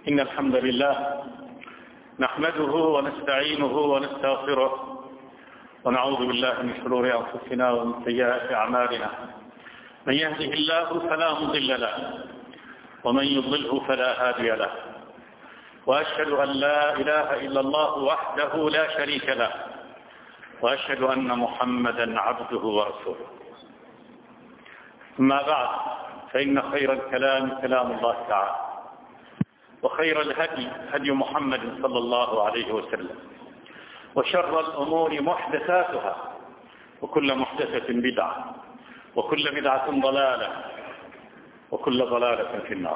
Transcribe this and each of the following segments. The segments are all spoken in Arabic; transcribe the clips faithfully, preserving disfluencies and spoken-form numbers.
إن الحمد لله نحمده ونستعينه ونستغفره ونعوذ بالله من شرور أنفسنا ومن سيئات أعمالنا. من يهده الله فلا مضل له ومن يضلله فلا هادي له، وأشهد أن لا إله إلا الله وحده لا شريك له، وأشهد أن محمدا عبده ورسوله. أما بعد، فإن خير الكلام كلام الله تعالى، وخير الهدي هدي محمد صلى الله عليه وسلم، وشر الأمور محدثاتها، وكل محدثة بدعة، وكل بدعة ضلالة، وكل ضلالة في النار.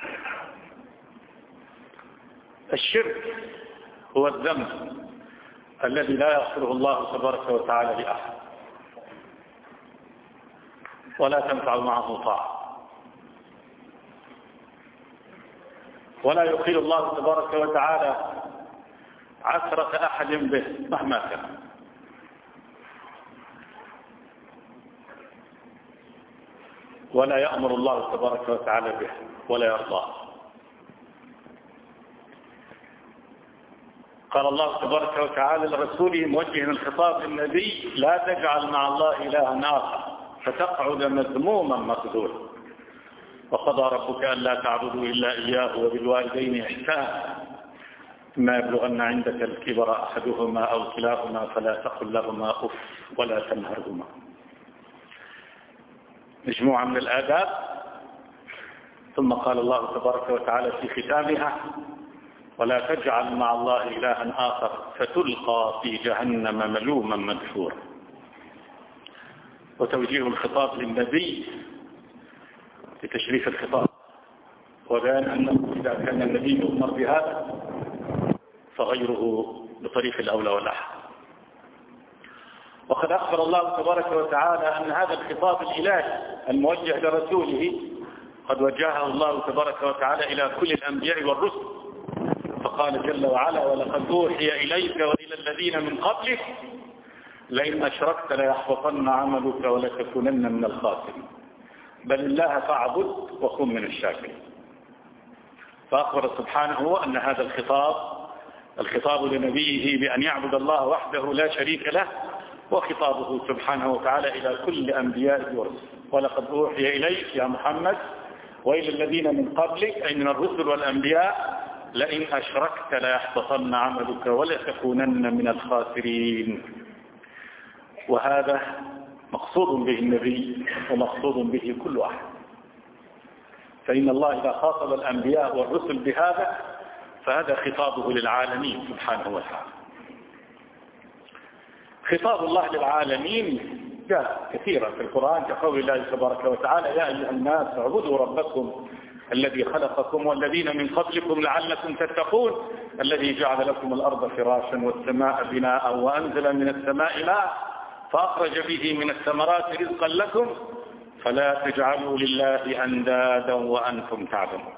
الشرك هو الذنب الذي لا يغفره الله تبارك وتعالى لأحد، ولا تنفع معه طاعة، ولا يقيل الله تبارك وتعالى عثرة أحد به مهما كان. ولا يأمر الله تبارك وتعالى به ولا يرضاه. قال الله تبارك وتعالى لرسوله موجها الخطاب للنبي: لا تجعل مع الله إلها آخر فتقعد مذموما مخذولا، وقضى ربك ألا تعبدوا إلا إياه وبالوالدين إحسانا، إما يبلغن عندك الكبر أحدهما أو كلاهما فلا تقل لهما أف ولا تنهرهما. مجموعة من الآداب. ثم قال الله تبارك وتعالى في ختامها: ولا تجعل مع الله إلها آخر فتلقى في جهنم ملوما مدحورا. وتوجيه الخطاب للنبي لتشريف الخطاب، وبيان أنه إذا كان النبي يؤمر بهذا فغيره بطريق الأولى والأحرى. وقد أخبر الله تبارك وتعالى أن هذا الخطاب الإلهي الموجه لرسوله قد وجهه الله تبارك وتعالى إلى كل الأنبياء والرسل، فقال جل وعلا: ولقد أوحي إليك وإلى الذين من قبلك لئن أشركت ليحبطن عملك ولتكونن من الخاسرين، بل الله فاعبد وكن من الشاكرين. فأخبر سبحانه أن هذا الخطاب الخطاب لنبيه بأن يعبد الله وحده لا شريك له، وخطابه سبحانه وتعالى إلى كل أنبياء ورسل: ولقد أوحي إليك يا محمد وإلى الذين من قبلك، أي من الرسل والأنبياء، لئن أشركت ليحبطن عملك ولتكونن من الخاسرين. وهذا مقصود به النبي ومقصود به كل أحد، فإن الله إذا خاطب الأنبياء والرسل بهذا فهذا خطابه للعالمين سبحانه وتعالى. خطاب الله للعالمين جاء كثيرا في القرآن، كقول الله تبارك وتعالى: يا أيها الناس اعبدوا ربكم الذي خلقكم والذين من قبلكم لعلكم تتقون، الذي جعل لكم الأرض فراشا والسماء بناء وأنزل من السماء ماء فأخرج به من الثمرات رزقا لكم فلا تجعلوا لله أندادا وأنتم تعلمون.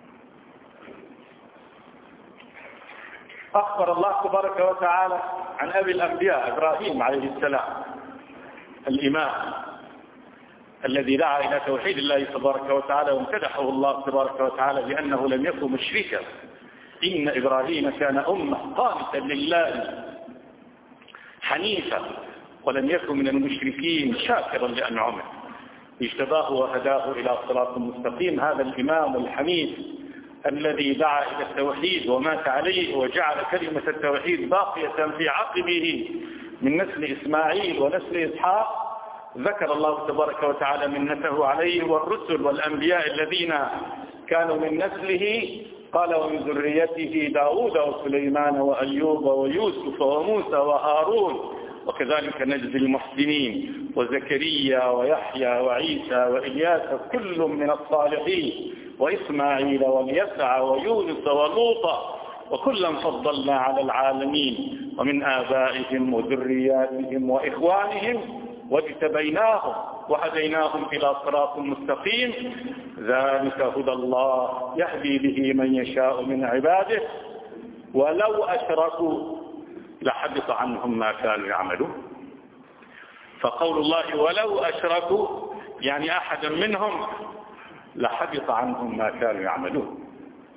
أخبر الله تبارك وتعالى عن أبي الأنبياء إبراهيم عليه السلام، الإمام الذي دعا إلى توحيد الله تبارك وتعالى، وامتدحه الله تبارك وتعالى بأنه لم يكن مشركا. إن إبراهيم كان أمة قانتا لله حنيفا ولم يكن من المشركين شاكرا لأنعمه، اجتباه وهداه إلى صراط مستقيم. هذا الإمام الحنيف الذي دعا إلى التوحيد ومات عليه وجعل كلمة التوحيد باقية في عقبه من نسل إسماعيل ونسل إسحاق، ذكر الله تبارك وتعالى منته عليه والرسل والأنبياء الذين كانوا من نسله. قال: ومن ذريته داود وسليمان وأيوب ويوسف وموسى وهارون وكذلك نجزي المحسنين، وزكريا ويحيى وعيسى وإلياس كل من الصالحين، وإسماعيل واليسع ويونس ولوطا، وكلا فضلنا على العالمين، ومن آبائهم وذرياتهم وإخوانهم واجتبيناهم وهديناهم إلى صراط مستقيم، ذلك هدى الله يهدي به من يشاء من عباده، ولو أشركوا لحبط عنهم ما كانوا يعملون. فقول الله ولو أشركوا يعني أحدا منهم لحبط عنهم ما كانوا يعملون.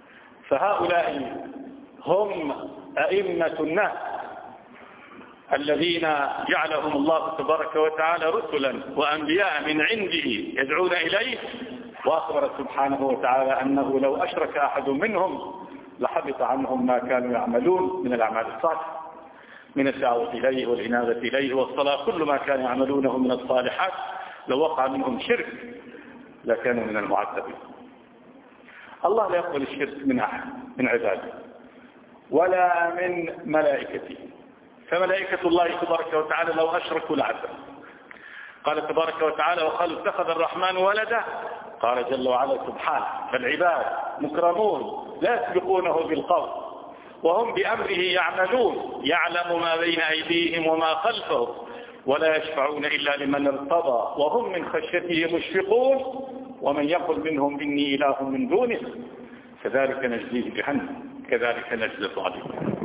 فهؤلاء هم أئمة الناس الذين جعلهم الله تبارك وتعالى رسلا وأنبياء من عنده يدعون إليه، وأخبر سبحانه وتعالى أنه لو أشرك أحد منهم لحبط عنهم ما كانوا يعملون من الأعمال الصالحة، من الدعوة إليه والإنابة إليه والصلاة، كل ما كانوا يعملونه من الصالحات لو وقع منهم شرك لكانوا من المعذبين. الله لا يقبل الشرك من أحد من عباده ولا من ملائكته، فملائكة الله تبارك وتعالى لو أشركوا لعذب. قال تبارك وتعالى: وقالوا اتخذ الرحمن ولدا. قال جل وعلا سبحانه: فالعباد مكرمون لا يسبقونه بالقول وهم بأمره يعملون، يعلم ما بين أيديهم وما خلفهم ولا يشفعون إلا لمن ارتضى وهم من خشيته مشفقون، ومن يقل منهم إني إله من دونه كذلك نجزيه جهنم كذلك نجزي الظالمين.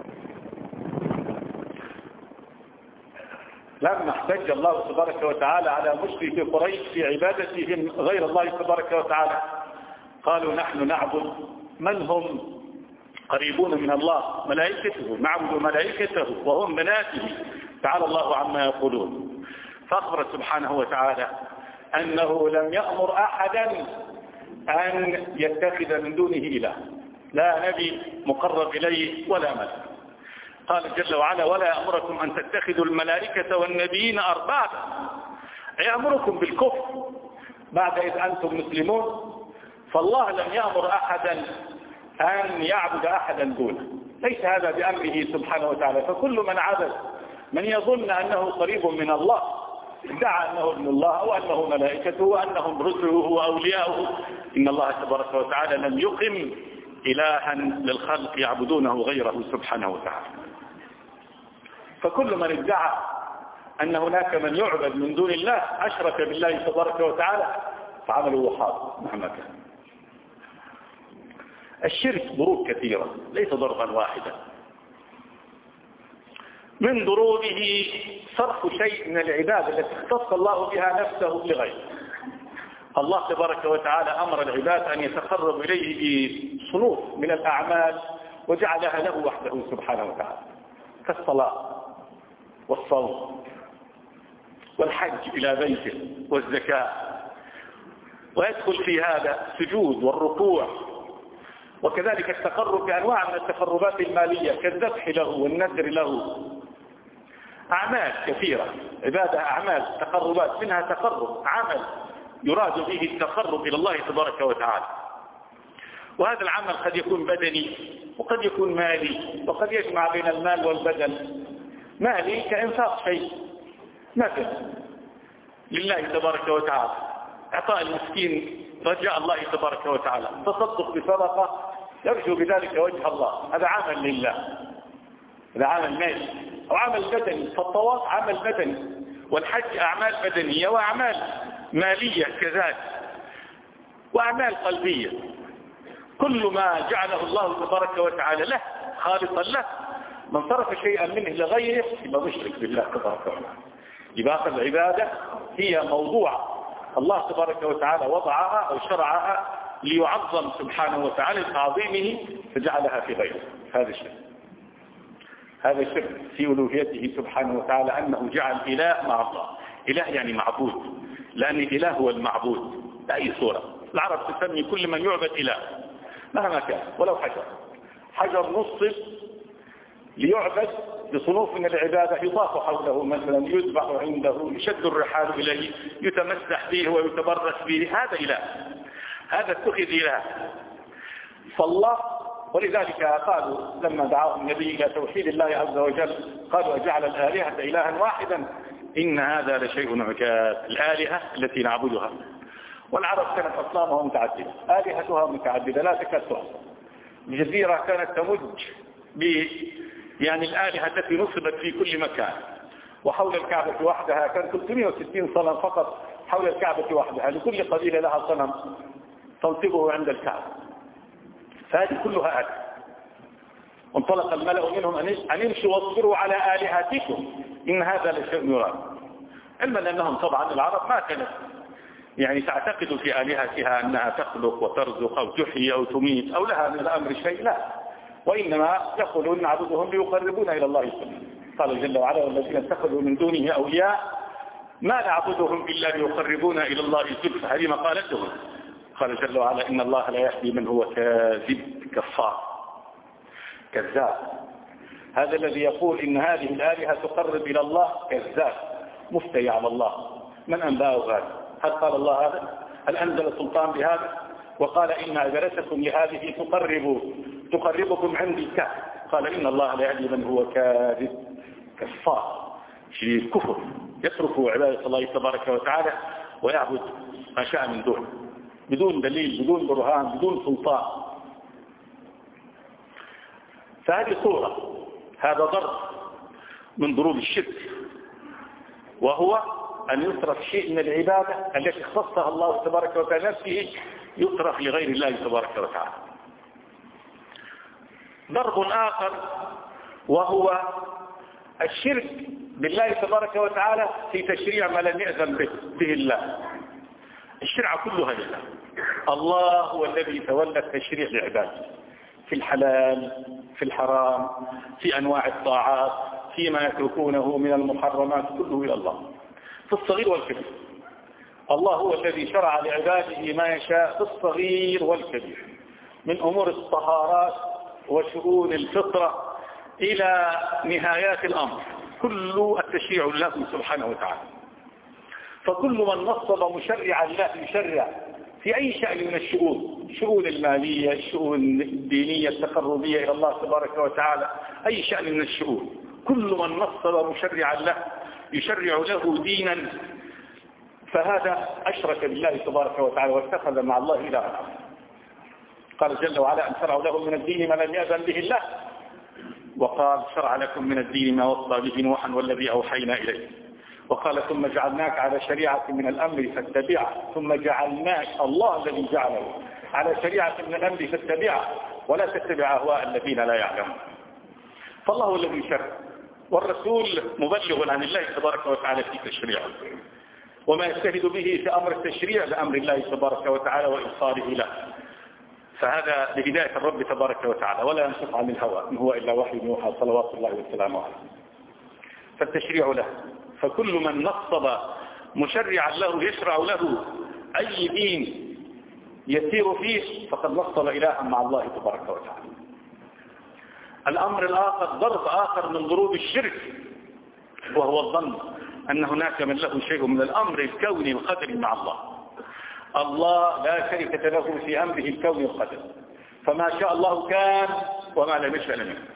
لما احتج الله تبارك وتعالى على مشركي قريش في عبادتهم غير الله تبارك وتعالى، قالوا: نحن نعبد من هم قريبون من الله، ملائكته، نعبد ملائكته وهم بناته، تعالى الله عما يقولون. فأخبر سبحانه وتعالى أنه لم يأمر أحدا أن يتخذ من دونه إله، لا نبي مقرب إليه ولا ملك. قال جل وعلا: ولا يأمركم أن تتخذوا الملائكة والنبيين أربابا، يأمركم بالكفر بعد إذ أنتم مسلمون. فالله لم يأمر أحدا أن يعبد أحدا دونه، ليس هذا بأمره سبحانه وتعالى. فكل من عبد من يظن أنه قريب من الله، ادعى أنه ابن الله أو أنه ملائكته وأنهم رسله وأولياؤه، إن الله تبارك وتعالى لم يقم إلها للخلق يعبدونه غيره سبحانه وتعالى. فكل من ادعى أن هناك من يعبد من دون الله أشرك بالله تبارك وتعالى، فعمله حاضر مهما كان. الشرك ضروب كثيرة ليس ضربا واحدا. من ضروبه صرف شيء من العبادة التي اختص الله بها نفسه لغيره. الله تبارك وتعالى أمر العباد أن يتقربوا إليه بصنوف من الأعمال وجعلها له وحده سبحانه وتعالى، كالصلاة والصوم والحج إلى بيته والزكاة، ويدخل في هذا السجود والركوع، وكذلك التقرب بأنواع من التقربات المالية كالذبح له والنذر له. أعمال كثيرة، عبادة، أعمال، تقربات، منها تقرب عمل يراد به التقرب إلى الله تبارك وتعالى. وهذا العمل قد يكون بدني وقد يكون مالي، وقد يجمع بين المال والبدن. مالي كإنفاق شيء مثلا لله تبارك وتعالى، إعطاء المسكين رجاء الله تبارك وتعالى، تصدق بصدقة يرجو بذلك وجه الله، هذا عمل لله، هذا عمل مالي. أو عمل بدني، فالطواف عمل بدني، والحج أعمال بدنية وأعمال مالية كذلك، وأعمال قلبية. كل ما جعله الله تبارك وتعالى له خالصا له، من صرف شيئا منه لغيره يبقى مشرك بالله تبارك وتعالى. يبقى العبادة هي موضوع الله تبارك وتعالى وضعها أو شرعها ليعظم سبحانه وتعالى لتعظيمه فجعلها في غيره. هذا الشيء هذا الشرك في ألوهيته سبحانه وتعالى، أنه جعل إله مع الله. إله يعني معبود، لأن الإله هو المعبود بأي صورة. العرب تسمي كل من يعبد إله مهما كان، ولو حجر حجر نصب ليعبد بصنوف من العبادة، يطاف حوله مثلا، يذبح عنده، يشد الرحال إليه، يتمسح به ويتبرك به، هذا إله، هذا اتخذ إله. فالله، ولذلك قالوا لما دعاهم النبي إلى توحيد الله عز وجل قالوا: أجعل الآلهة إلها واحدا إن هذا لشيء عجاب. الآلهة التي نعبدها، والعرب كانت أصنامها متعددة، آلهتها متعددة لا تكاد تحصى. الجزيرة كانت تمج ب يعني الآلهة التي نصبت في كل مكان، وحول الكعبة وحدها كان ثلاثمائة وستين صنم فقط حول الكعبة وحدها، لكل قبيلة لها صنم تنصبه عند الكعبة. فهذه كلها آلهة. وانطلق الملأ منهم أن يمشوا واصبروا على آلهتكم إن هذا لشيء يراد. علما أنهم طبعا العرب ما كانت يعني تعتقد في آلهتها أنها تخلق وترزق أو تحيي أو تميت أو لها من الأمر شيء، لا، وإنما يقولون نعبدهم ليقربونا إلى الله سبحانه. قال جل وعلا والذين اتخذوا من دونه أولياء ما نعبدهم إلا ليقربونا إلى الله زلفى. هذه مقالتهم. قال جل وعلا إن الله لا يهدي من هو كاذب كفار كذاب. هذا الذي يقول إن هذه الآلهة تقرب إلى الله كذاب مفتري على الله. من أنبأه هذا؟ هل قال الله هذا؟ هل أنزل سلطان بهذا؟ وقال إن أجلسكم لهذه تقربوا تقربكم عندي كهف. قال إن الله لا يهدي من هو كاذب كفار شديد الكفر، يترك عبادة الله تبارك وتعالى ويعبد ما شاء من دونه بدون دليل بدون برهان بدون سلطان. فهذه صورة، هذا ضرب من ضروب الشرك، وهو أن يصرف شيء من العبادة التي اختصها الله تبارك وتعالى نفسه يصرف لغير الله تبارك وتعالى. ضرب آخر وهو الشرك بالله تبارك وتعالى في تشريع ما لم يأذن به, به الله. الشرع كلها لله، الله هو الذي تولى التشريع لعباده في الحلال في الحرام في أنواع الطاعات فيما يتركونه من المحرمات، كله إلى الله في الصغير والكبير. الله هو الذي شرع لعباده ما يشاء في الصغير والكبير من أمور الطهارات وشؤون الفطرة إلى نهايات الأمر، كل التشريع لله سبحانه وتعالى. فكل من نصب مشرعا له يشرع في أي شأن من الشؤون، الشؤون المالية، الشؤون الدينية التقربية إلى الله تبارك وتعالى، أي شأن من الشؤون، كل من نصب مشرعا له يشرع له دينا فهذا أشرك بالله تبارك وتعالى واتخذ مع الله إلها. قال جل وعلا أن شرعوا له من الدين ما لم يأذن به الله، وقال شرع لكم من الدين ما وصى به نوحا والذي أوحينا إليه، وقال ثم جعلناك على شريعة من الأمر فاتبعها، ثم جعلناك الله الذي جعله على شريعة من الأمر فاتبعها ولا تتبع أهواء الذين لا يعلمون. فالله هو الذي يشرع، والرسول مبلغ عن الله تبارك وتعالى في تشريعه، وما يجتهد به في أمر التشريع لأمر الله تبارك وتعالى وإيصاله له، فهذا لهداية الرب تبارك وتعالى ولا ينطق عن الهوى إن هو إلا وحي يوحى صلوات الله وسلامه عليه. فالتشريع له، فكل من نصب مشرعا له يشرع له أي دين يسير فيه فقد نصب إلها مع الله تبارك وتعالى. الأمر الآخر ضرب آخر من ضروب الشرك، وهو الظن أن هناك من له شيء من الأمر الكوني القدري مع الله. الله لا شركة له في أمره الكوني القدري، فما شاء الله كان وما لم يشأ لم يكن.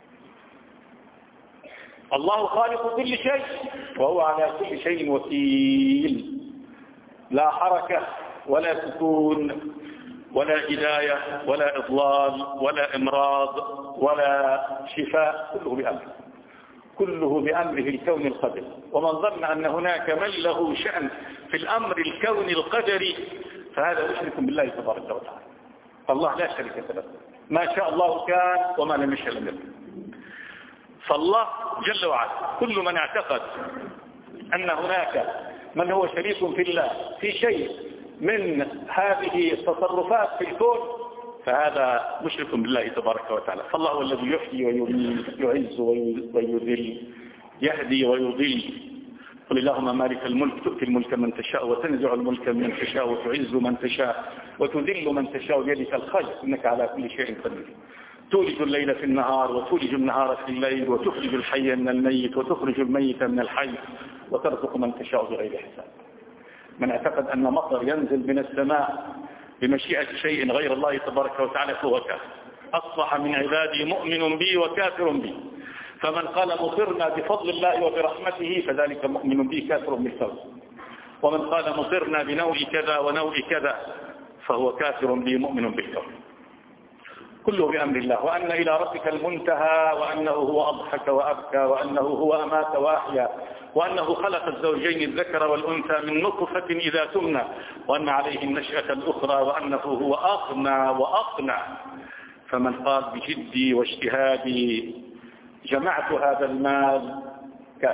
الله خالق كل شيء وهو على كل شيء وكيل، لا حركة ولا سكون ولا هداية ولا إضلال ولا إمراض ولا شفاء، كله بأمره كله بأمره الكوني القدري. ومن ظن أن هناك من له شأن في الأمر الكوني القدري فهذا مشرك بالله تبارك وتعالى. الله لا شريك له، ما شاء الله كان وما لم يشاء لم يكن. فالله جل وعلا كل من اعتقد أن هناك من هو شريك في الله في شيء من هذه التصرفات في الكون فهذا مشرك بالله تبارك وتعالى. فالله هو الذي يحيي ويميت، يعز ويذل، يهدي ويضل. قل اللهم مالك الملك تؤتي الملك من تشاء وتنزع الملك من تشاء وتعز من تشاء وتذل من تشاء بيدك الخير إنك على كل شيء قدير. تولج الليل في النهار وتولج النهار في الليل وتخرج الحي من الميت وتخرج الميت من الحي وترزق من تشاء بغير حساب. من اعتقد أن مطر ينزل من السماء بمشيئة شيء غير الله تبارك وتعالى فهو كافر. أصبح من عبادي مؤمن بي وكافر بي، فمن قال مطرنا بفضل الله وبرحمته فذلك مؤمن بي كافر بالفضل، ومن قال مطرنا بنوع كذا ونوع كذا فهو كافر بي مؤمن بالفضل. كله بأمر الله، وأن إلى ربك المنتهى، وأنه هو أضحك وأبكى، وأنه هو أمات وأحيا، وأنه خلق الزوجين الذكر والأنثى من نطفة إذا تمنى، وأن عليه النشأة الأخرى، وأنه هو أغنى وأقنى. فمن قال بجدي واجتهادي جمعت هذا المال كافر،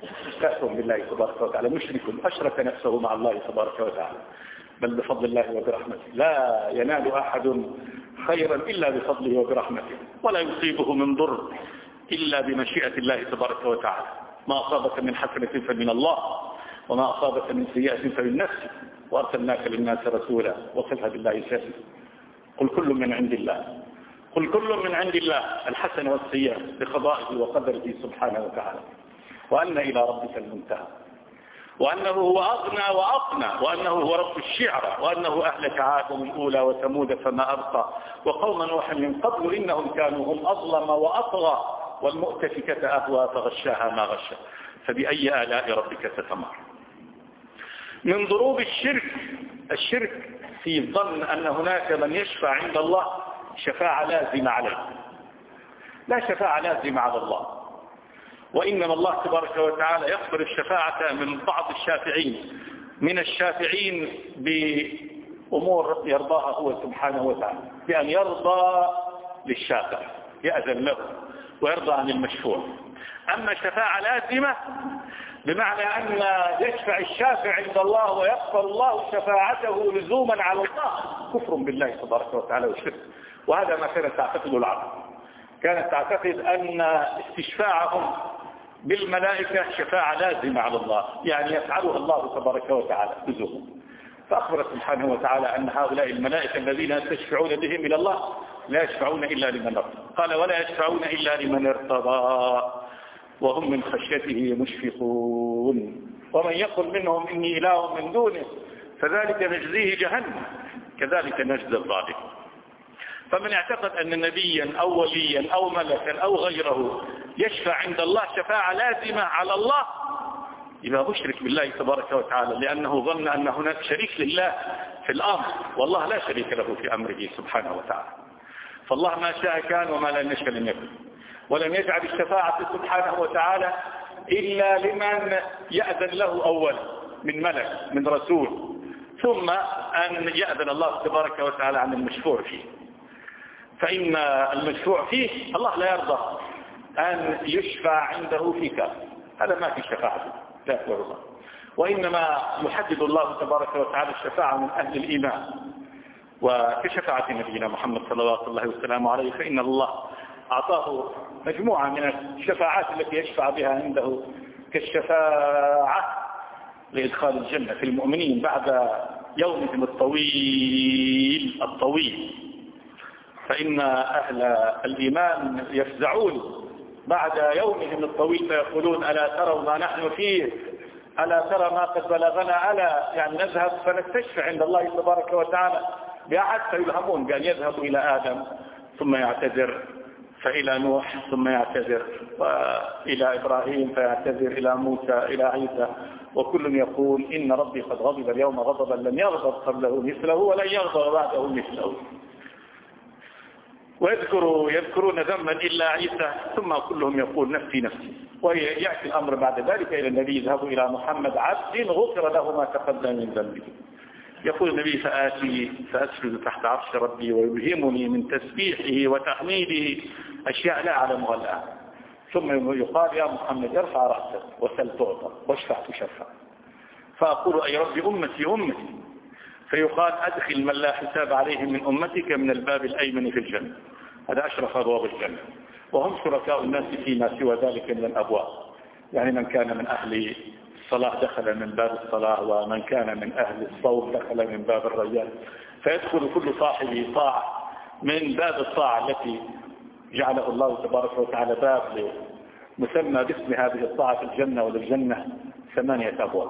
كافر بالله تبارك وتعالى، مشرك أشرك نفسه مع الله تبارك وتعالى، بل بفضل الله وبرحمته. لا ينال أحد خيرا إلا بفضله وبرحمته، ولا يصيبه من ضر إلا بمشيئة الله تبارك وتعالى. ما أصابك من حسنة فمن الله، وما أصابك من سيئة فمن نفسك، وأرسلناك للناس رسولا وكفى بالله شهيدا. قل كل من عند الله، قل كل من عند الله، الحسن والسيئة بقضائه وقدره سبحانه وتعالى، وأن إلى ربك المنتهى، وأنه هو أغنى وأقنى، وأنه هو رب الشعرى، وأنه أهلك عادا الأولى وثمود فما أبقى، وقوم نوح من قبل إنهم كانوا هم أظلم وأطغى، والمؤتفكة أهوى فغشاها ما غشى. فبأي آلاء ربك تتمار؟ من ضروب الشرك الشرك في الظن أن هناك من يشفع عند الله شفاعة لازمة عليه. لا شفاعة لازمة على الله، وإنما الله تبارك وتعالى يغفر الشفاعة من بعض الشافعين من الشافعين بأمور يرضاها هو سبحانه وتعالى، بأن يرضى للشافع، يأذن له ويرضى عن المشفوع. أما شفاعة لازمة بمعنى أن يشفع الشافع عند الله ويقبل الله شفاعته لزوما على الله، كفر بالله تبارك وتعالى وشرك. وهذا ما كانت تعتقد العرب، كانت تعتقد أن استشفاعهم بالملائكة شفاعة لازمة على الله، يعني يفعلها الله تبارك وتعالى لزوما. فأخبر سبحانه وتعالى أن هؤلاء الملائكة الذين يستشفعون بهم إلى الله لا يشفعون إلا لمن ارتضى، قال ولا يشفعون إلا لمن ارتضى وهم من خشيته مشفقون، ومن يقل منهم إني إله من دونه فذلك نجزيه جهنم كذلك نجزي الظالم. فمن اعتقد أن نبيا أو وليا أو ملكا أو غيره يشفع عند الله شفاعة لازمة على الله يبقى مشرك بالله تبارك وتعالى، لأنه ظن أن هناك شريك لله في الأمر، والله لا شريك له في أمره سبحانه وتعالى. فالله ما شاء كان وما لم يشاء لم يكن، ولم يجعل الشفاعة سبحانه وتعالى إلا لمن يأذن له أولا من ملك من رسول، ثم أن يأذن الله تبارك وتعالى عن المشفوع فيه. فإن المشفوع فيه الله لا يرضى أن يشفع عنده في كافر، هذا ما في شفاعة لا يقول الله، وإنما يحدد الله تبارك وتعالى الشفاعة من أهل الإيمان. وكشفاعة نبينا محمد صلى الله عليه وسلم عليه، فإن الله أعطاه مجموعة من الشفاعات التي يشفع بها عنده، كالشفاعة لإدخال الجنة في المؤمنين بعد يومهم الطويل الطويل، فإن أهل الإيمان يفزعون بعد يومهم الطويل فيقولون ألا تروا ما نحن فيه، ألا ترى ما قد بلغنا، ألا يعني نذهب فنستشفع عند الله تبارك وتعالى بأحد، فيلهمون بأن يذهبوا إلى آدم ثم يعتذر، فإلى نوح ثم يعتذر، وإلى إبراهيم فيعتذر، إلى موسى، إلى عيسى، وكل يقول إن ربي قد غضب اليوم غضبا لم يغضب قبله مثله ولن يغضب بعده مثله. ويذكروا يذكرون ذنبا إلا عيسى، ثم كلهم يقول نفسي نفسي. ويأتي الأمر بعد ذلك إلى النبي اذهبوا إلى محمد عبد غفر له ما تقدم من ذنبه. يقول النبي فآتي فأسجد تحت عرش ربي ويلهمني من تسبيحه وتحميده أشياء لا أعلمها الآن، ثم يقال يا محمد ارفع رأسك وسل تعطى واشفع تشفع، فأقول أي ربي أمتي أمتي، فيقال أدخل من لا حساب عليهم من أمتك من الباب الأيمن في الجنة، هذا أشرف أبواب الجنة، وهم شركاء الناس فيما سوى ذلك من الأبواب، يعني من كان من أهل الصلاة دخل من باب الصلاة، ومن كان من أهل الصوم دخل من باب الريان، فيدخل كل صاحب طاعة من باب الطاعة التي جعله الله تبارك وتعالى باب مسمى باسم هذه الطاعة في الجنة، وللجنة ثمانية أبواب.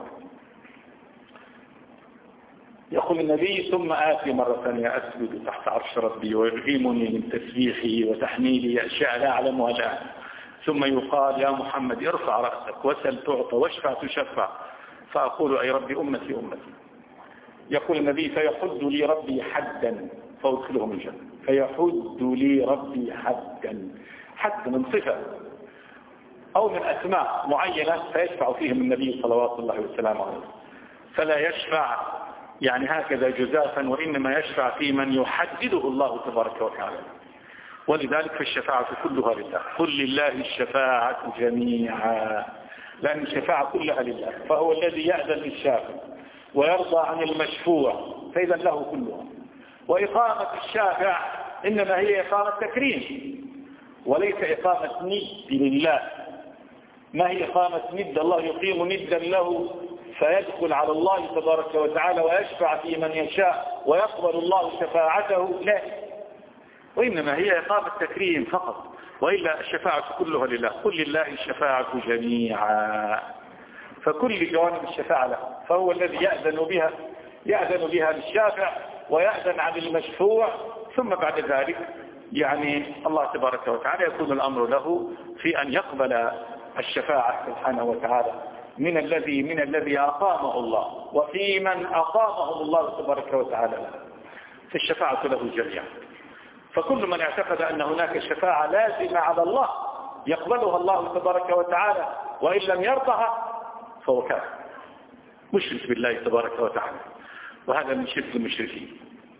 يقول النبي ثم آتي مرة ثانية أسجد تحت عرش ربي ويلهمني من تسبيحه وتحميده أشياء لا أعلمها الآن، ثم يقال يا محمد ارفع رأسك وسل تعطى واشفع تشفع، فأقول أي ربي أمتي أمتي. يقول النبي فيحد لي ربي حدا فأدخلهم الجنة، فيحد لي ربي حدا، حد من صفة أو من أسماء معينة فيشفع فيهم النبي صلوات الله وسلامه عليه، فلا يشفع يعني هكذا جزافا، وإنما يشفع في من يحدده الله تبارك وتعالى. ولذلك فالشفاعة كلها لله، قل لله الشفاعة جميعا لأن الشفاعة كلها لله، فهو الذي يأذن للشافع ويرضى عن المشفوع، فإذا له كلها. وإقامة الشافع إنما هي إقامة تكريم وليس إقامة ند لله. ما هي إقامة ند؟ الله يقيم ندا له فيدخل على الله تبارك وتعالى ويشفع في من يشاء ويقبل الله شفاعته؟ لا، وإنما هي إقامة تكريم فقط، وإلا الشفاعة كلها لله. قل لله الشفاعة جميعا، فكل جوانب الشفاعة له، فهو الذي يأذن بها يأذن بها للشافع ويأذن عن المشفوع، ثم بعد ذلك يعني الله تبارك وتعالى يكون الأمر له في أن يقبل الشفاعة سبحانه وتعالى من الذي من الذي أقامه الله، وفي من أقامه الله تبارك وتعالى له، فالشفاعة له جميعا. فكل من اعتقد أن هناك شفاعة لازمة على الله يقبلها الله تبارك وتعالى وإن لم يرضها فهو كافر مشرك بالله تبارك وتعالى، وهذا من شرك المشركين.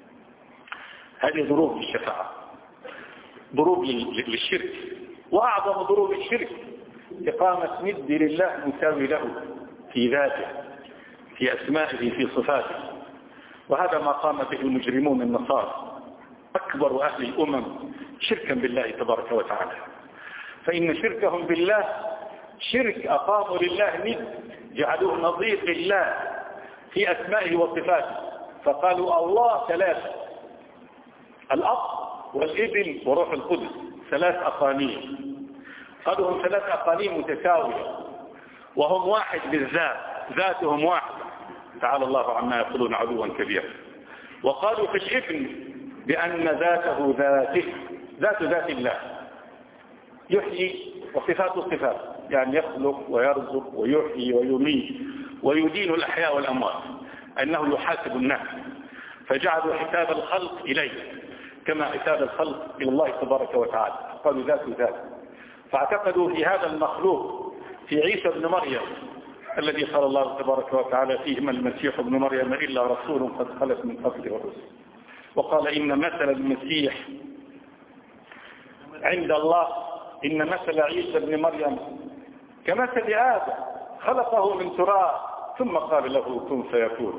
هذه ضروب الشفاعة، ضروب للشرك، وأعظم ضروب الشرك إقامة ند لله مساوي له في ذاته، في أسمائه، في صفاته. وهذا ما قام به المجرمون النصارى أكبر أهل الأمم شركا بالله تبارك وتعالى. فإن شركهم بالله شرك أقاموا لله ند، جعلوه نظير لله في أسمائه وصفاته، فقالوا الله ثلاثة: الأب والابن وروح القدس، ثلاث أقانيم. قالوا هم ثلاث أقانيم متساوية وهم واحد بالذات، ذاتهم واحدة، تعالى الله عما يقولون علوا كبيرا. وقالوا في الابن بأن ذاته ذاته ذات ذات الله، يحيي وصفاته صفات، يعني يخلق ويرزق ويحيي ويميت ويدين الأحياء والأموات، أنه يحاسب الناس، فجعلوا حساب الخلق إليه كما حساب الخلق إلى الله تبارك وتعالى، قالوا ذات ذات. فاعتقدوا في هذا المخلوق في عيسى ابن مريم الذي قال الله تبارك وتعالى فيه: ما المسيح ابن مريم إلا رسول قد خلت من قبله الرسل. وقال إن مثل المسيح عند الله، إن مثل عيسى ابن مريم كمثل آدم خلقه من تراب ثم قال له كن فيكون.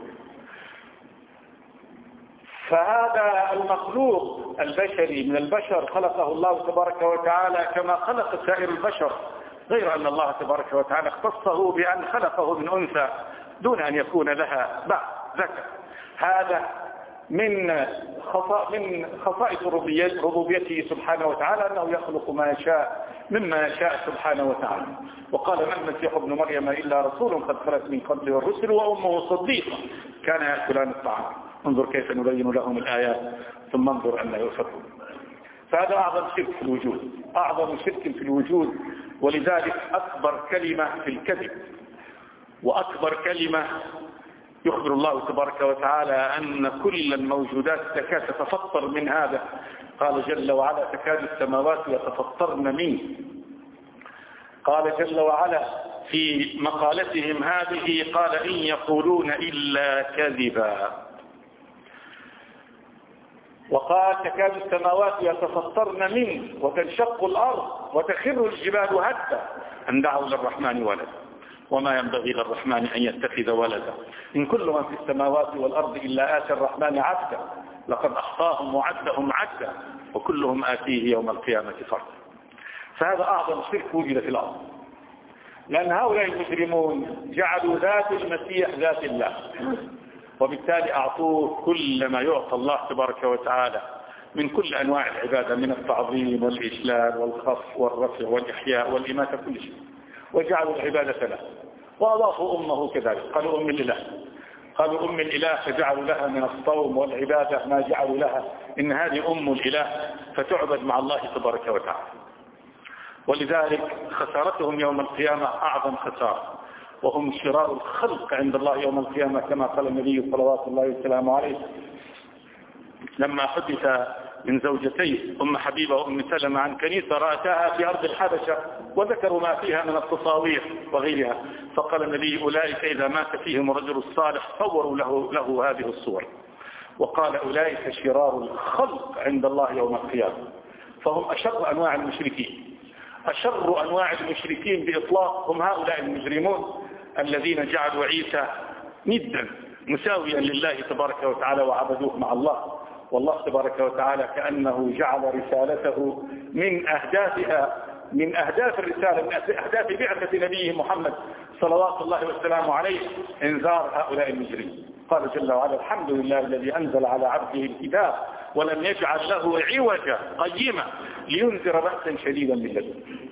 فهذا المخلوق البشري من البشر خلقه الله تبارك وتعالى كما خلق سائر البشر، غير أن الله تبارك وتعالى اختصه بأن خلقه من أنثى دون أن يكون لها بعد ذكر. هذا من من خصائص ربوبيته سبحانه وتعالى، أنه يخلق ما يشاء مما يشاء سبحانه وتعالى. وقال: ما المسيح ابن مريم إلا رسول قد خلت من قبله الرسل وأمه صديقة كان يأكلان الطعام. انظر كيف نبين لهم الآيات ثم انظر أن يؤفكون. فهذا أعظم شرك في الوجود، أعظم شرك في الوجود، ولذلك أكبر كلمة في الكذب، وأكبر كلمة يخبر الله تبارك وتعالى أن كل الموجودات تكاد تتفطر من هذا. قال جل وعلا: تكاد السماوات يتفطرن منه. قال جل وعلا في مقالتهم هذه: قال إن يقولون إلا كذبا. وقال: تكاد السماوات يتفطرن منه وتنشق الأرض وتخر الجبال هدا أن دعوا للرحمن ولدا وما ينبغي للرحمن أن يتخذ ولدا إن كل من في السماوات والأرض إلا آتي الرحمن عبدا لقد أحصاهم وعدهم عدا وكلهم آتيه يوم القيامة فردا. فهذا أعظم شرك وجد في الأرض، لأن هؤلاء المجرمون جعلوا ذات المسيح ذات الله، وبالتالي أعطوه كل ما يعطى الله تبارك وتعالى من كل أنواع العبادة، من التعظيم والإجلال والخفض والرفع والإحياء والإماتة، كل شيء، وجعلوا العبادة له. وأضافوا أمه كذلك، قالوا أم الإله، قالوا أم الإله فجعلوا لها من الصوم والعبادة ما جعلوا لها، إن هذه أم الإله فتعبد مع الله تبارك وتعالى. ولذلك خسارتهم يوم القيامة أعظم خسارة، وهم شرار الخلق عند الله يوم القيامة، كما قال النبي صلوات الله وسلامه عليه لما حدث من زوجتي أم حبيبة وأم سلمة عن كنيسة رأتها في أرض الحبشة وذكروا ما فيها من التصاوير وغيرها، فقال النبي: أولئك إذا مات فيهم الرجل الصالح صوروا له, له هذه الصور. وقال: أولئك شرار الخلق عند الله يوم القيامة. فهم أشر أنواع المشركين، أشر أنواع المشركين بإطلاق هم هؤلاء المجرمون الذين جعلوا عيسى ندا مساويا لله تبارك وتعالى وعبدوه مع الله. والله تبارك وتعالى كأنه جعل رسالته من أهدافها من أهداف الرسالة من أهداف بعثة نبيه محمد صلوات الله وسلامه عليه إنذار هؤلاء المجرمين. قال جل وعلا: الحمد لله الذي أنزل على عبده الكتاب ولم يجعل له عوجا قيما لينذر بأسا شديدا من لدنه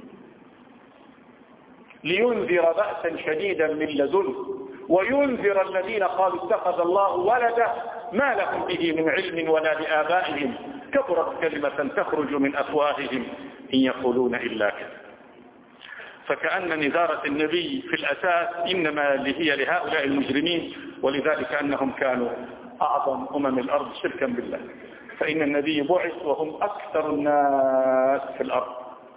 لينذر بأسا شديدا من لدنه وينذر الذين قالوا اتخذ الله ولدا ما لهم به من علم ولا لآبائهم كبرت كلمة تخرج من أفواههم إن يقولون إلا كذب. فكأن نذارة النبي في الأساس إنما هي لهؤلاء المجرمين، ولذلك أنهم كانوا أعظم أمم الأرض شركا بالله. فإن النبي بعث وهم أكثر الناس في الأرض،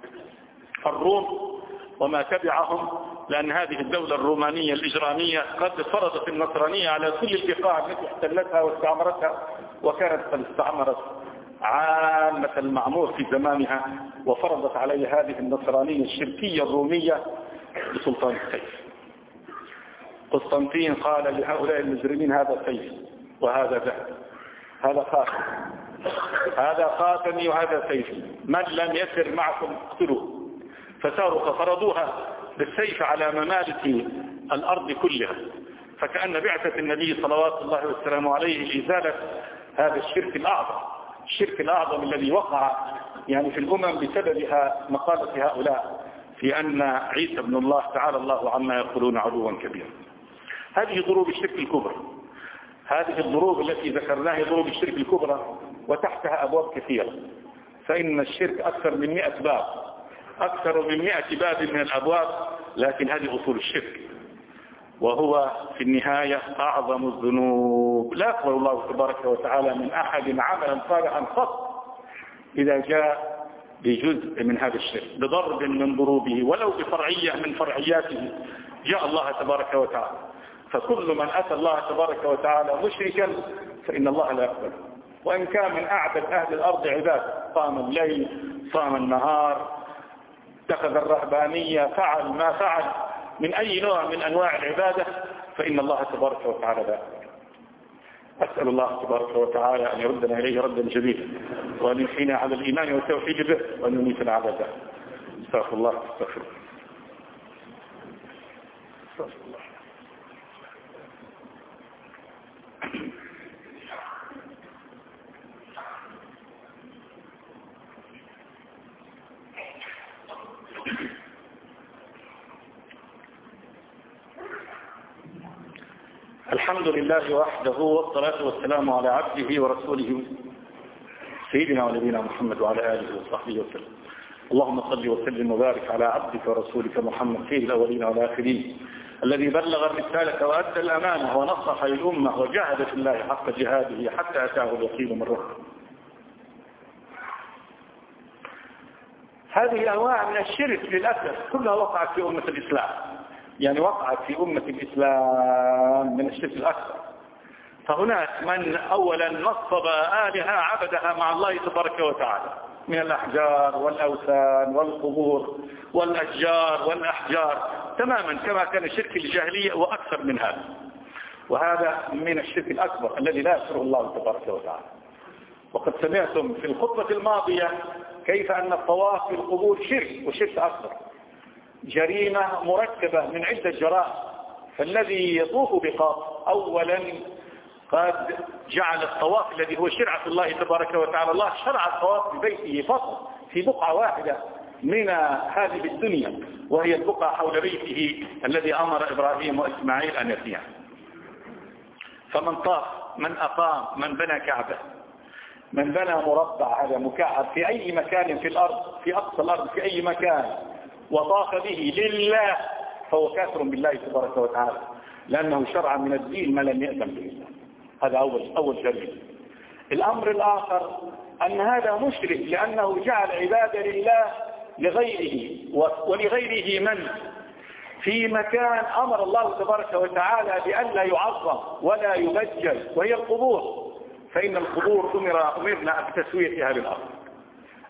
الروم وما تبعهم، لأن هذه الدولة الرومانية الإجرامية قد فرضت النصرانية على كل البقاع التي احتلتها واستعمرتها، وكانت قد استعمرت عامة المعمور في زمانها، وفرضت عليه هذه النصرانية الشركية الرومية بسلطان السيف. قسطنطين قال لهؤلاء المجرمين: هذا سيف وهذا ذهب، هذا خاتم هذا خاتمي وهذا سيفي، من لم يسر معكم اقتلوه. فساروا ففرضوها بالسيف على ممالك الأرض كلها. فكأن بعثة النبي صلوات الله وسلامه عليه لإزالة هذا الشرك الأعظم الشرك الأعظم الذي وقع يعني في الأمم بسببها مقالة هؤلاء في أن عيسى ابن الله تعالى الله عما يقولون علوا كبيرا. هذه ضروب الشرك الكبرى، هذه الضروب التي ذكرناها ضروب الشرك الكبرى، وتحتها أبواب كثيرة. فإن الشرك أكثر من مئة باب أكثر من مئة باب من الأبواب، لكن هذه أصول الشرك، وهو في النهاية أعظم الذنوب. لا يقبل الله تبارك وتعالى من أحد عملا صالحا قط إذا جاء بجزء من هذا الشرك بضرب من ضروبه ولو بفرعية من فرعياته جاء الله تبارك وتعالى. فكل من أتى الله تبارك وتعالى مشركا فإن الله لا يقبل، وإن كان من أعبد أهل الأرض عباد، صام الليل صام النهار اتخذ الرهبانية فعل ما فعل من أي نوع من أنواع العبادة، فإن الله تبارك وتعالى لا يقبل. أسأل الله تبارك وتعالى أن يردنا إليه ردا جميلا، وأن يحيينا على الإيمان والتوحيد به، وأن يميتنا على ذلك. استغفر الله استغفر الله. الحمد لله وحده، والصلاة والسلام على عبده ورسوله سيدنا ونبينا محمد وعلى آله وصحبه وسلم. اللهم صل وسلم وبارك على عبدك ورسولك محمد سيد الأولين والآخرين، الذي بلغ الرسالة وأدى الأمانة ونصح للأمة وجاهد في الله حق جهاده حتى أتاه اليقين من ربه. هذه أنواع من الشرك للأسف كلها وقعت في أمة الإسلام، يعني وقعت في أمة الإسلام من الشرك الأكبر. فهناك من أولا نصب آلهة عبدها مع الله تبارك وتعالى من الأحجار والأوثان والقبور والأشجار والأحجار تماما كما كان شرك الجاهلية وأكثر من هذا. وهذا من الشرك الأكبر الذي لا يشره الله تبارك وتعالى. وقد سمعتم في الخطبة الماضية كيف أن الطواف في القبور شرك وشرك أكبر، جريمة مركبة من عدة جرائم. فالذي يطوف بقبر أولا قد جعل الطواف الذي هو شرعة الله تبارك وتعالى، الله شرع الطواف ببيته فقط في بقعة واحدة من هذه الدنيا، وهي البقعة حول بيته الذي أمر إبراهيم وإسماعيل أن يأتيها. فمن طاف، من أقام، من بنى كعبة، من بنى مربع هذا مكعب في أي مكان في الأرض، في أقصى الأرض في أي مكان، وطاف به لله، فهو كافر بالله تبارك وتعالى، لأنه شرع من الدين ما لم يأذن به الله. هذا أول أول جريمة. الأمر الآخر أن هذا مشرك لأنه جعل عبادة لله لغيره، ولغيره من في مكان أمر الله تبارك وتعالى بأن لا يعظم ولا يبجل، وهي القبور. فإن القبور أمر أمرنا بتسويتها بالأرض.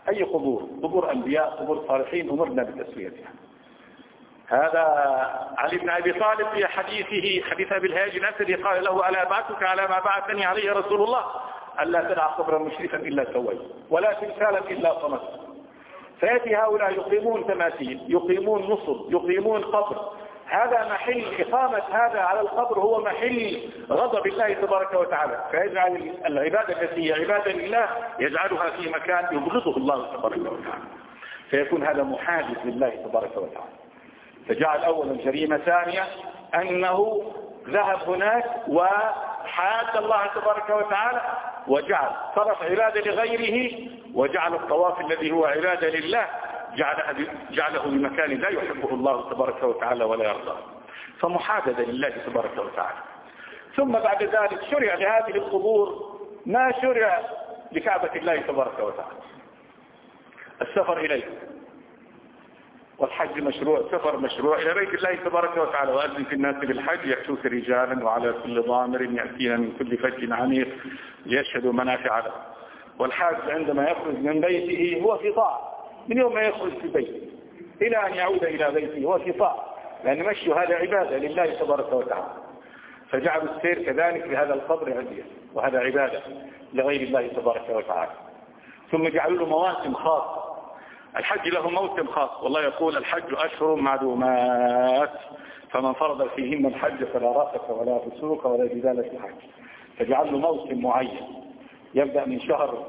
أي قبور؟ قبور أنبياء، قبور صالحين، أمرنا بتسويتها. هذا علي بن أبي طالب في حديثه حديث أبي الهاج الأسدي قال له: ألا أبعثك على ما بعثني عليه رسول الله، ألا تدع قبرا مشرفا إلا سويت ولا تمثالا إلا صمت. فيأتي هؤلاء يقيمون تماثيل، يقيمون نصب، يقيمون قبر. هذا محل إقامة هذا على القبر هو محل غضب الله تبارك وتعالى، فيجعل العبادة التي هي عبادة لله يجعلها في مكان يبغضه الله تبارك وتعالى، فيكون هذا محادث لله تبارك وتعالى. فجعل أولا جريمة ثانية أنه ذهب هناك وحاد الله تبارك وتعالى، وجعل صرف عبادة لغيره، وجعل الطواف الذي هو عبادة لله جعله, جعله بمكان لا يحبه الله تبارك وتعالى ولا يرضاه، فمحادثة لله تبارك وتعالى. ثم بعد ذلك شرع لهذه القبور ما شرع لكعبة الله تبارك وتعالى: السفر إليه، والحج مشروع، سفر مشروع إلى بيت الله تبارك وتعالى. وأذن في الناس بالحج يأتوك رجالا وعلى كل ضامر يأتين من كل فج عميق ليشهدوا منافع له. والحاج عندما يخرج من بيته هو في طاعة، من يوم ما يخرج في بيته إلى أن يعود إلى بيته هو في طاعة، لأن مشي هذا عبادة لله تبارك وتعالى. فجعلوا السير كذلك بهذا القبر عندية، وهذا عبادة لغير الله تبارك وتعالى. ثم جعلوا له مواسم خاصة. الحج له موسم خاص، والله يقول: الحج أشهر معلومات فمن فرض فيهن الحج فلا رفث ولا فسوق ولا جدال في الحج. فجعل له موسم معين يبدأ من شهر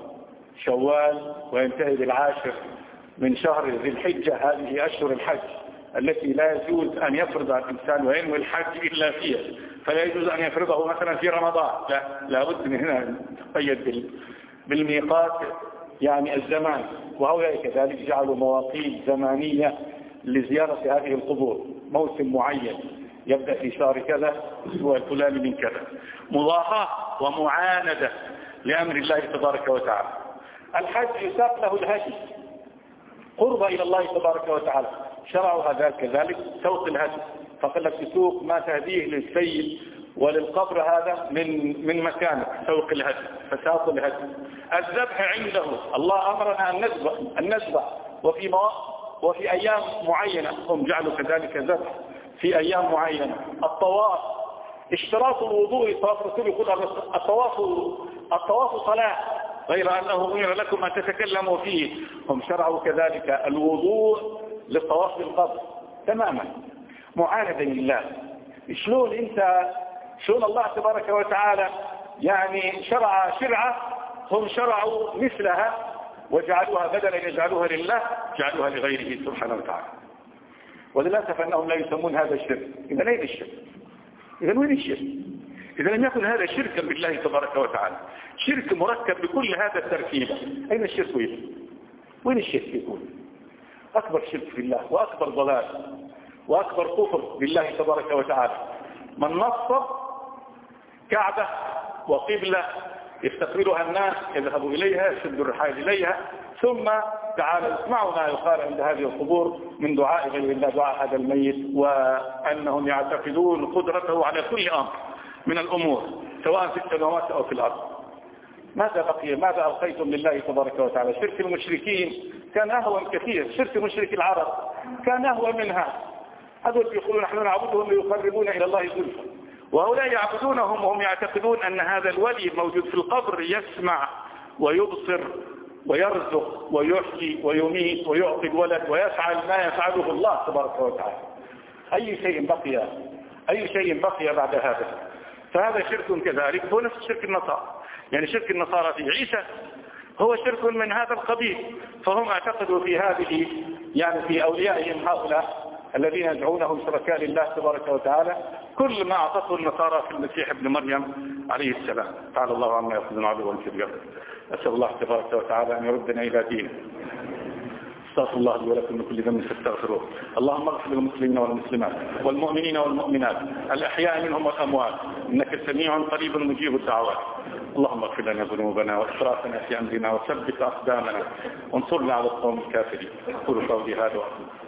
شوال وينتهي بالعاشر من شهر ذي الحجة. هذه أشهر الحج التي لا يجوز أن يفرض الإنسان وينوي الحج إلا فيها، فلا يجوز أن يفرضه مثلا في رمضان، لا لابد من هنا تقيد بالميقات يعني الزمان. وهؤلاء كذلك جعلوا مواقيت زمانية لزيارة هذه القبور، موسم معين يبدأ في شهر كذا، الأسبوع الفلاني من كذا، مضاهاة ومعاندة لأمر الله تبارك وتعالى. الحج يساق له الهدي قرب إلى الله تبارك وتعالى، شرعوا هذا كذلك سوق الهدي، فقال لك تسوق ما تهديه للسيد وللقبر هذا من من مكانك، سوق الهدي، فساق الهدي. الذبح عنده الله أمرنا أن نذبح أن نذبح وفي وفي أيام معينة، هم جعلوا كذلك ذبح في أيام معينة. الطواف، اشتراط الوضوء، طواف الرسول يقول الطواف الطواف صلاة، غير أنه أمر لكم أن تتكلموا فيه. هم شرعوا كذلك الوضوء للطواف بالقبر تماما معاندة لله. شلون انت شلون الله تبارك وتعالى يعني شرع شرعة هم شرعوا مثلها وجعلوها بدلا يجعلوها لله جعلوها لغيره سبحانه وتعالى. وللأسف أنهم لا يسمون هذا الشرك. إذا أين الشرك؟ إذا وين الشرك؟ إذا لم يكن هذا شركا بالله تبارك وتعالى، شرك مركب بكل هذا التركيب، أين الشرك يكون؟ وين الشرك يكون؟ أكبر شرك في الله وأكبر ضلال وأكبر كفر بالله تبارك وتعالى. من نصب كعبة وقبلة يستقبلها الناس يذهبوا إليها يشد الرحال إليها، ثم تعالوا اسمعوا ما يقال عند هذه القبور من دعاء غير الله، دعاء هذا الميت، وأنهم يعتقدون قدرته على كل أمر من الأمور سواء في السماوات أو في الأرض. ماذا بقي؟ ماذا ألقيتم لله تبارك وتعالى؟ شرك المشركين كان أهون كثير، شرك مشرك العرب كان أهون منها. هذول يقولون نحن نعبدهم ليقربون إلى الله زلفى، وهؤلاء يعبدونهم وهم يعتقدون أن هذا الولي الموجود في القبر يسمع ويبصر ويرزق ويحيي ويميت ويعطي الولد ويفعل ما يفعله الله تبارك وتعالى. أي شيء بقي أي شيء بقي بعد هذا؟ فهذا شرك كذلك، هو نفس شرك النصارى. يعني شرك النصارى في عيسى هو شرك من هذا القبيل، فهم اعتقدوا في هذه يعني في أوليائهم هؤلاء الذين يدعونهم شركاء لله تبارك وتعالى كل ما أعطته النصارى في المسيح ابن مريم عليه السلام. تعالى الله عما يأخذون عدوا كبيرا. أسأل الله تبارك وتعالى أن يردنا إلى دينه. استغفر الله لي ولكم من كل ذنب فاستغفروه. اللهم اغفر للمسلمين والمسلمات والمؤمنين والمؤمنات الأحياء منهم والأموات إنك سميع قريب مجيب الدعوات. اللهم اغفر لنا ذنوبنا واسرافنا في أمرنا وثبت أقدامنا وانصرنا على القوم الكافرين. أقول قولي هذا